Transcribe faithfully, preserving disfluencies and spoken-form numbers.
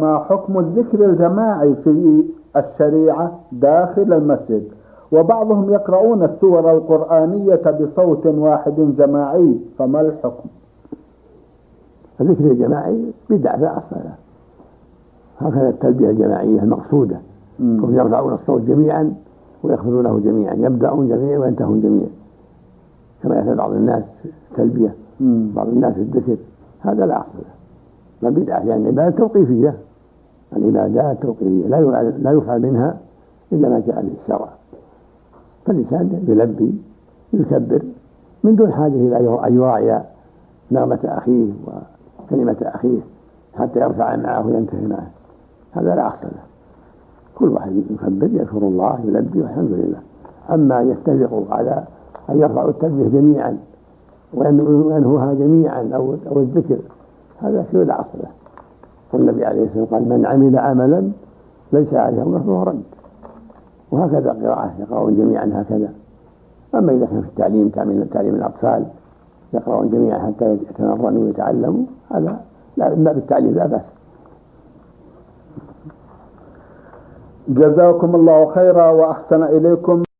ما حكم الذكر الجماعي في الشريعة داخل المسجد؟ وبعضهم يقرؤون السور القرآنية بصوت واحد جماعي، فما الحكم؟ الذكر الجماعي بدعة لا أصل له، هكذا التلبية الجماعية المقصودة، هم يرفعون الصوت جميعا ويخفضونه جميعا، يبدأون جميعا وينتهون جميعا، كما يفعل بعض الناس التلبية، بعض الناس الذكر، هذا لا أصل له، بل بدعة، لأن العبادة توقيفية، العبادات توقيفية لا يفعل منها إلا ما جاء به الشرع، فالإنسان يلبي يكبر من دون حاجة إلى أن يراعي نغمة أخيه وكلمة أخيه حتى يرفع معه وينتهي معه، هذا لا أصل له. كل واحد يكبر يذكر الله يلبي والحمد لله. أما يتفقوا على أن يرفعوا التلبية جميعا وينهوها جميعا أو أو الذكر، هذا شيء لا أصل له. والنبي عليه الصلاة والسلام قال: من عمل عملا ليس عليه أمره فهو رد. وهكذا قراءة يقرؤون جميعا هكذا. أما إذا كان في التعليم تعليم الأطفال يقرؤون جميعا حتى يتمرنوا ويتعلموا، هذا لا، ما بالتعليم لا بأس. جزاكم الله خيرا وأحسن إليكم.